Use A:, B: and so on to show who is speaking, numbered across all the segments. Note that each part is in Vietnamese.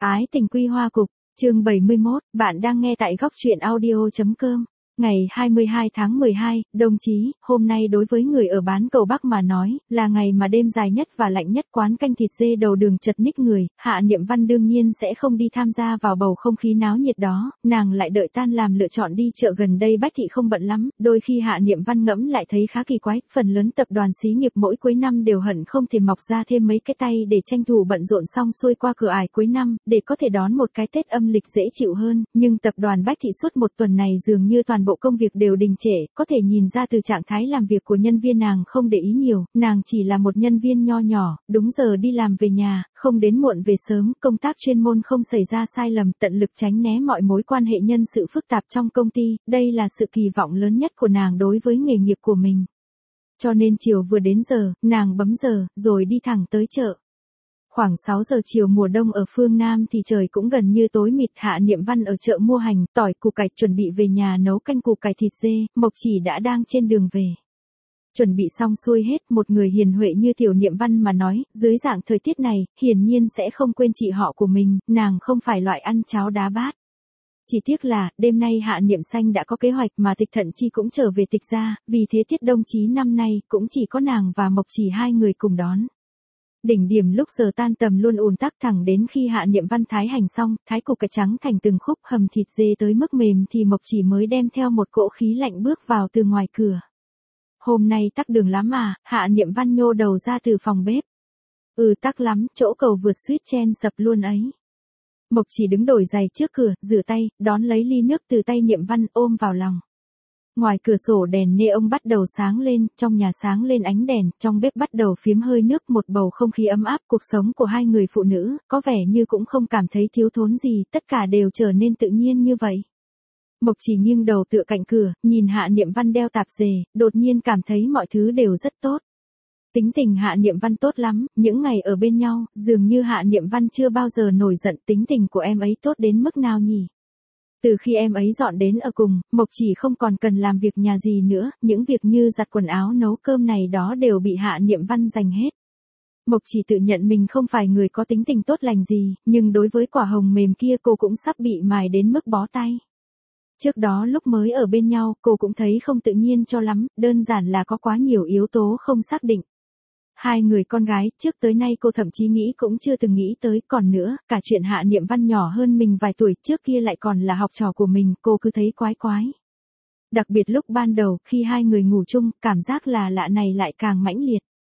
A: Ái tình quy hoa cục, chương 71, bạn đang nghe tại góc truyện audio.com. Ngày 22 tháng 12, đồng chí, hôm nay đối với người ở bán cầu Bắc mà nói, là ngày mà đêm dài nhất và lạnh nhất. Quán canh thịt dê đầu đường chật ních người, Hạ Niệm Văn đương nhiên sẽ không đi tham gia vào bầu không khí náo nhiệt đó, nàng lại đợi tan làm lựa chọn đi chợ gần đây. Bách thị không bận lắm, đôi khi Hạ Niệm Văn ngẫm lại thấy khá kỳ quái, phần lớn tập đoàn xí nghiệp mỗi cuối năm đều hận không thể mọc ra thêm mấy cái tay để tranh thủ bận rộn xong xuôi qua cửa ải cuối năm, để có thể đón một cái Tết âm lịch dễ chịu hơn, nhưng tập đoàn Bách thị suốt một tuần này dường như toàn bộ công việc đều đình trệ, có thể nhìn ra từ trạng thái làm việc của nhân viên. Nàng không để ý nhiều, nàng chỉ là một nhân viên nho nhỏ, đúng giờ đi làm về nhà, không đến muộn về sớm, công tác chuyên môn không xảy ra sai lầm, tận lực tránh né mọi mối quan hệ nhân sự phức tạp trong công ty, đây là sự kỳ vọng lớn nhất của nàng đối với nghề nghiệp của mình. Cho nên chiều vừa đến giờ, nàng bấm giờ, rồi đi thẳng tới chợ. Khoảng 6 giờ chiều mùa đông ở phương Nam thì trời cũng gần như tối mịt. Hạ Niệm Văn ở chợ mua hành, tỏi, củ cải, chuẩn bị về nhà nấu canh củ cải thịt dê. Mộc Chỉ đã đang trên đường về. Chuẩn bị xong xuôi hết, một người hiền huệ như Tiểu Niệm Văn mà nói, dưới dạng thời tiết này, hiển nhiên sẽ không quên chị họ của mình, nàng không phải loại ăn cháo đá bát. Chỉ tiếc là, đêm nay Hạ Niệm Xanh đã có kế hoạch mà Tịch Thận Chi cũng trở về Tịch gia, vì thế tiết đông chí năm nay cũng chỉ có nàng và Mộc Chỉ hai người cùng đón. Đỉnh điểm lúc giờ tan tầm luôn ùn tắc, thẳng đến khi Hạ Niệm Văn thái hành xong, thái củ cải trắng thành từng khúc, hầm thịt dê tới mức mềm thì Mộc Chỉ mới đem theo một cỗ khí lạnh bước vào từ ngoài cửa. Hôm nay tắc đường lắm à? Hạ Niệm Văn nhô đầu ra từ phòng bếp. Tắc lắm, chỗ cầu vượt suýt chen sập luôn ấy. Mộc Chỉ đứng đổi giày trước cửa, rửa tay, đón lấy ly nước từ tay Niệm Văn, ôm vào lòng. Ngoài cửa sổ đèn neon bắt đầu sáng lên, trong nhà sáng lên ánh đèn, trong bếp bắt đầu phiếm hơi nước, một bầu không khí ấm áp. Cuộc sống của hai người phụ nữ, có vẻ như cũng không cảm thấy thiếu thốn gì, tất cả đều trở nên tự nhiên như vậy. Mộc Chỉ nghiêng đầu tựa cạnh cửa, nhìn Hạ Niệm Văn đeo tạp dề, đột nhiên cảm thấy mọi thứ đều rất tốt. Tính tình Hạ Niệm Văn tốt lắm, những ngày ở bên nhau, dường như Hạ Niệm Văn chưa bao giờ nổi giận. Tính tình của em ấy tốt đến mức nào nhỉ? Từ khi em ấy dọn đến ở cùng, Mộc Chỉ không còn cần làm việc nhà gì nữa, những việc như giặt quần áo nấu cơm này đó đều bị Hạ Niệm Văn giành hết. Mộc Chỉ tự nhận mình không phải người có tính tình tốt lành gì, nhưng đối với quả hồng mềm kia cô cũng sắp bị mài đến mức bó tay. Trước đó lúc mới ở bên nhau, cô cũng thấy không tự nhiên cho lắm, đơn giản là có quá nhiều yếu tố không xác định. Hai người con gái, trước tới nay cô thậm chí nghĩ cũng chưa từng nghĩ tới. Còn nữa, cả chuyện Hạ Niệm Văn nhỏ hơn mình vài tuổi, trước kia lại còn là học trò của mình, cô cứ thấy quái quái. Đặc biệt lúc ban đầu, khi hai người ngủ chung, cảm giác là lạ này lại càng mãnh liệt.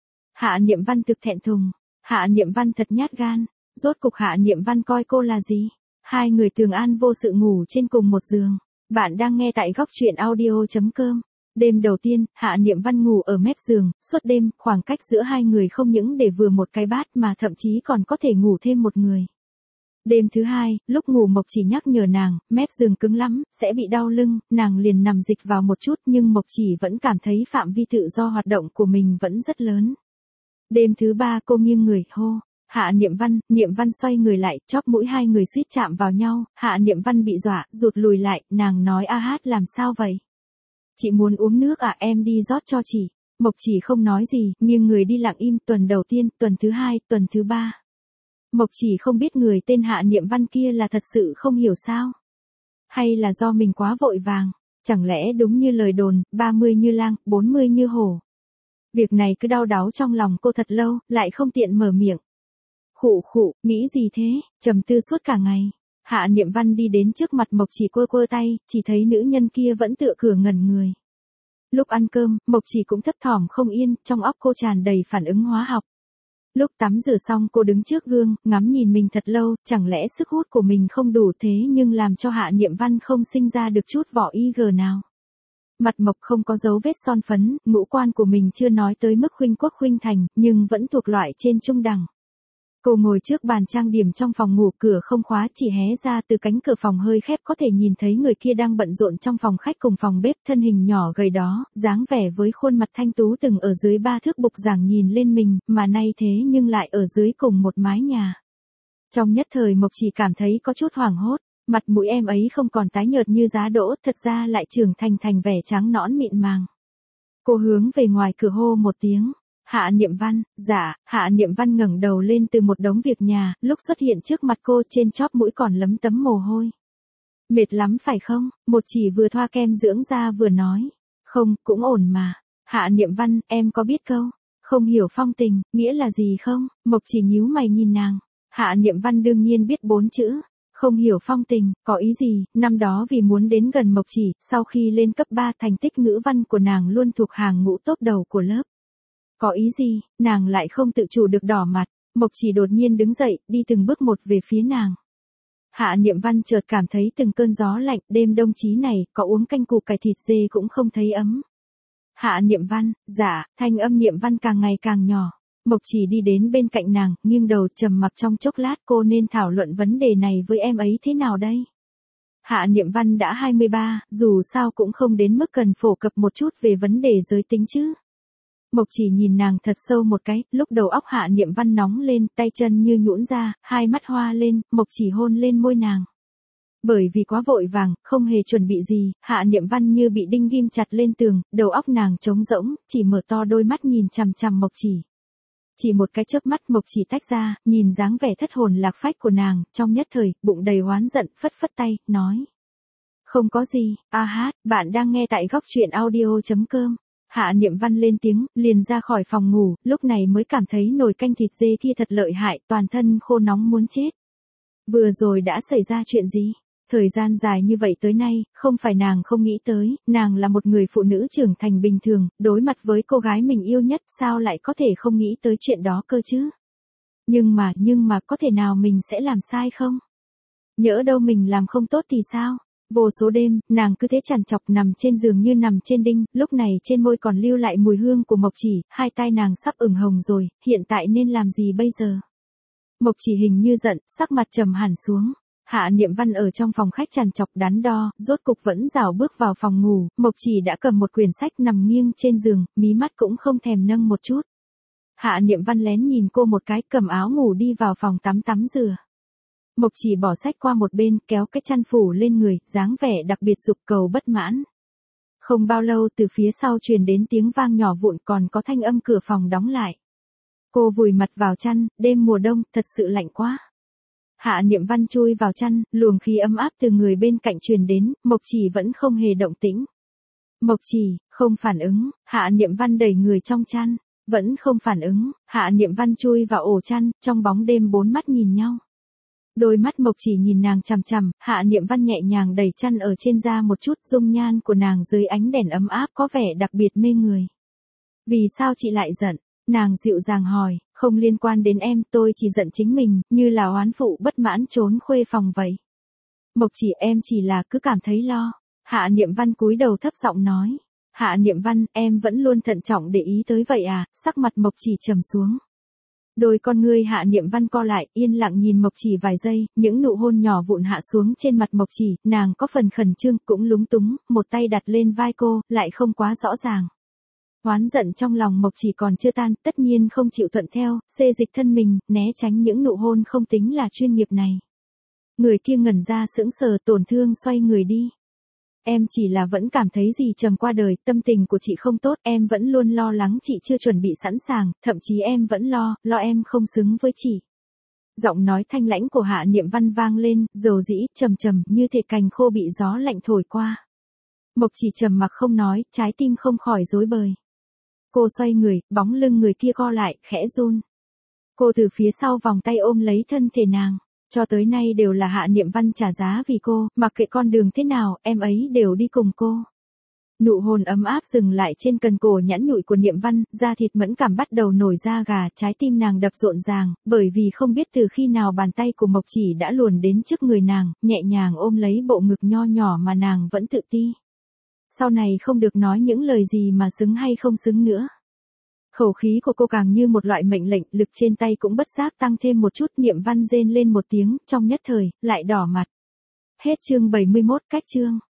A: Hạ Niệm Văn thực thẹn thùng. Hạ Niệm Văn thật nhát gan. Rốt cục Hạ Niệm Văn coi cô là gì? Hai người tường an vô sự ngủ trên cùng một giường. Bạn đang nghe tại góc truyện audio.com. Đêm đầu tiên, Hạ Niệm Văn ngủ ở mép giường, suốt đêm, khoảng cách giữa hai người không những để vừa một cái bát mà thậm chí còn có thể ngủ thêm một người. Đêm thứ hai, lúc ngủ Mộc Chỉ nhắc nhở nàng, mép giường cứng lắm, sẽ bị đau lưng, nàng liền nằm dịch vào một chút, nhưng Mộc Chỉ vẫn cảm thấy phạm vi tự do hoạt động của mình vẫn rất lớn. Đêm thứ ba cô nghiêng người, hô. Hạ Niệm Văn xoay người lại, chóp mũi hai người suýt chạm vào nhau. Hạ Niệm Văn bị dọa, rụt lùi lại, nàng nói a hát làm sao vậy? Chị muốn uống nước à, em đi rót cho chị. Mộc Chỉ không nói gì, nghiêng người đi lặng im. Tuần đầu tiên, tuần thứ hai, tuần thứ ba. Mộc Chỉ không biết người tên Hạ Niệm Văn kia là thật sự không hiểu sao. Hay là do mình quá vội vàng. Chẳng lẽ đúng như lời đồn, 30 như lang, 40 như hổ. Việc này cứ đau đáu trong lòng cô thật lâu, lại không tiện mở miệng. Khụ, nghĩ gì thế, trầm tư suốt cả ngày. Hạ Niệm Văn đi đến trước mặt Mộc Chỉ quơ tay, chỉ thấy nữ nhân kia vẫn tựa cửa ngẩn người. Lúc ăn cơm, Mộc Chỉ cũng thấp thỏm không yên, trong óc cô tràn đầy phản ứng hóa học. Lúc tắm rửa xong cô đứng trước gương, ngắm nhìn mình thật lâu, chẳng lẽ sức hút của mình không đủ thế nhưng làm cho Hạ Niệm Văn không sinh ra được chút vỏ IG nào. Mặt Mộc không có dấu vết son phấn, ngũ quan của mình chưa nói tới mức khuynh quốc khuynh thành, nhưng vẫn thuộc loại trên trung đẳng. Cô ngồi trước bàn trang điểm trong phòng ngủ, cửa không khóa, chỉ hé ra từ cánh cửa phòng hơi khép có thể nhìn thấy người kia đang bận rộn trong phòng khách cùng phòng bếp, thân hình nhỏ gầy đó, dáng vẻ với khuôn mặt thanh tú từng ở dưới 3 thước bục giảng nhìn lên mình, mà nay thế nhưng lại ở dưới cùng một mái nhà. Trong nhất thời Mộc Chỉ cảm thấy có chút hoảng hốt, mặt mũi em ấy không còn tái nhợt như giá đỗ, thật ra lại trưởng thành vẻ trắng nõn mịn màng. Cô hướng về ngoài cửa hô một tiếng. Hạ Niệm Văn, dạ, Hạ Niệm Văn ngẩng đầu lên từ một đống việc nhà, lúc xuất hiện trước mặt cô trên chóp mũi còn lấm tấm mồ hôi. Mệt lắm phải không? Một chỉ vừa thoa kem dưỡng da vừa nói. Không, cũng ổn mà. Hạ Niệm Văn, em có biết câu không hiểu phong tình, nghĩa là gì không? Mộc Chỉ nhíu mày nhìn nàng. Hạ Niệm Văn đương nhiên biết 4 chữ. Không hiểu phong tình, có ý gì? Năm đó vì muốn đến gần Mộc Chỉ, sau khi lên cấp 3 thành tích ngữ văn của nàng luôn thuộc hàng ngũ top đầu của lớp. Có ý gì? Nàng lại không tự chủ được đỏ mặt. Mộc Chỉ đột nhiên đứng dậy, đi từng bước một về phía nàng. Hạ Niệm Văn chợt cảm thấy từng cơn gió lạnh, đêm đông chí này, có uống canh củ cải thịt dê cũng không thấy ấm. Hạ Niệm Văn, dạ, thanh âm Niệm Văn càng ngày càng nhỏ. Mộc Chỉ đi đến bên cạnh nàng, nghiêng đầu trầm mặc trong chốc lát, cô nên thảo luận vấn đề này với em ấy thế nào đây? Hạ Niệm Văn đã 23, dù sao cũng không đến mức cần phổ cập một chút về vấn đề giới tính chứ. Mộc Chỉ nhìn nàng thật sâu một cái, lúc đầu óc Hạ Niệm Văn nóng lên, tay chân như nhũn ra, hai mắt hoa lên, Mộc Chỉ hôn lên môi nàng. Bởi vì quá vội vàng, không hề chuẩn bị gì, Hạ Niệm Văn như bị đinh ghim chặt lên tường, đầu óc nàng trống rỗng, chỉ mở to đôi mắt nhìn chằm chằm Mộc Chỉ. Chỉ một cái chớp mắt Mộc Chỉ tách ra, nhìn dáng vẻ thất hồn lạc phách của nàng, trong nhất thời, bụng đầy oán giận, phất phất tay, nói. Không có gì, bạn đang nghe tại góc truyện audio.com. Hạ Niệm Văn lên tiếng, liền ra khỏi phòng ngủ, lúc này mới cảm thấy nồi canh thịt dê kia thật lợi hại, toàn thân khô nóng muốn chết. Vừa rồi đã xảy ra chuyện gì? Thời gian dài như vậy tới nay, không phải nàng không nghĩ tới, nàng là một người phụ nữ trưởng thành bình thường, đối mặt với cô gái mình yêu nhất, sao lại có thể không nghĩ tới chuyện đó cơ chứ? Nhưng mà có thể nào mình sẽ làm sai không? Nhỡ đâu mình làm không tốt thì sao? Vô số đêm, nàng cứ thế chằn chọc nằm trên giường như nằm trên đinh, lúc này trên môi còn lưu lại mùi hương của Mộc Chỉ, hai tay nàng sắp ửng hồng rồi, hiện tại nên làm gì bây giờ? Mộc Chỉ hình như giận, sắc mặt trầm hẳn xuống. Hạ Niệm Văn ở trong phòng khách chằn chọc đắn đo, rốt cục vẫn rảo bước vào phòng ngủ, Mộc Chỉ đã cầm một quyển sách nằm nghiêng trên giường, mí mắt cũng không thèm nâng một chút. Hạ Niệm Văn lén nhìn cô một cái, cầm áo ngủ đi vào phòng tắm rửa. Mộc Chỉ bỏ sách qua một bên, kéo cái chăn phủ lên người, dáng vẻ đặc biệt dục cầu bất mãn. Không bao lâu từ phía sau truyền đến tiếng vang nhỏ vụn, còn có thanh âm cửa phòng đóng lại. Cô vùi mặt vào chăn, đêm mùa đông, thật sự lạnh quá. Hạ Niệm Văn chui vào chăn, luồng khí ấm áp từ người bên cạnh truyền đến, Mộc Chỉ vẫn không hề động tĩnh. Mộc Chỉ, không phản ứng, Hạ Niệm Văn đẩy người trong chăn, vẫn không phản ứng, Hạ Niệm Văn chui vào ổ chăn, trong bóng đêm bốn mắt nhìn nhau. Đôi mắt Mộc Chỉ nhìn nàng chằm chằm, Hạ Niệm Văn nhẹ nhàng đẩy chăn ở trên da một chút, dung nhan của nàng dưới ánh đèn ấm áp có vẻ đặc biệt mê người. Vì sao chị lại giận? Nàng dịu dàng hỏi, không liên quan đến em, tôi chỉ giận chính mình, như là oán phụ bất mãn trốn khuê phòng vậy. Mộc Chỉ, em chỉ là cứ cảm thấy lo. Hạ Niệm Văn cúi đầu thấp giọng nói. Hạ Niệm Văn, em vẫn luôn thận trọng để ý tới vậy à? Sắc mặt Mộc Chỉ trầm xuống. Đôi con ngươi Hạ Niệm Văn co lại, yên lặng nhìn Mộc Chỉ vài giây, những nụ hôn nhỏ vụn hạ xuống trên mặt Mộc Chỉ, nàng có phần khẩn trương, cũng lúng túng, một tay đặt lên vai cô, lại không quá rõ ràng. Oán giận trong lòng Mộc Chỉ còn chưa tan, tất nhiên không chịu thuận theo, xê dịch thân mình, né tránh những nụ hôn không tính là chuyên nghiệp này. Người kia ngẩn ra sững sờ, tổn thương xoay người đi. Em chỉ là vẫn cảm thấy gì trầm qua đời, tâm tình của chị không tốt, em vẫn luôn lo lắng chị chưa chuẩn bị sẵn sàng, thậm chí em vẫn lo em không xứng với chị. Giọng nói thanh lãnh của Hạ Niệm Văn vang lên, dầu dĩ, trầm như thể cành khô bị gió lạnh thổi qua. Mộc Chỉ trầm mặc không nói, trái tim không khỏi rối bời. Cô xoay người, bóng lưng người kia co lại, khẽ run. Cô từ phía sau vòng tay ôm lấy thân thể nàng. Cho tới nay đều là Hạ Niệm Văn trả giá vì cô, mặc kệ con đường thế nào, em ấy đều đi cùng cô. Nụ hôn ấm áp dừng lại trên cần cổ nhẵn nhụi của Niệm Văn, da thịt mẫn cảm bắt đầu nổi da gà, trái tim nàng đập rộn ràng, bởi vì không biết từ khi nào bàn tay của Mộc Chỉ đã luồn đến trước người nàng, nhẹ nhàng ôm lấy bộ ngực nho nhỏ mà nàng vẫn tự ti. Sau này không được nói những lời gì mà xứng hay không xứng nữa. Khẩu khí của cô càng như một loại mệnh lệnh, lực trên tay cũng bất giác tăng thêm một chút, Niệm Văn rên lên một tiếng, trong nhất thời, lại đỏ mặt. Hết chương 71, cách chương.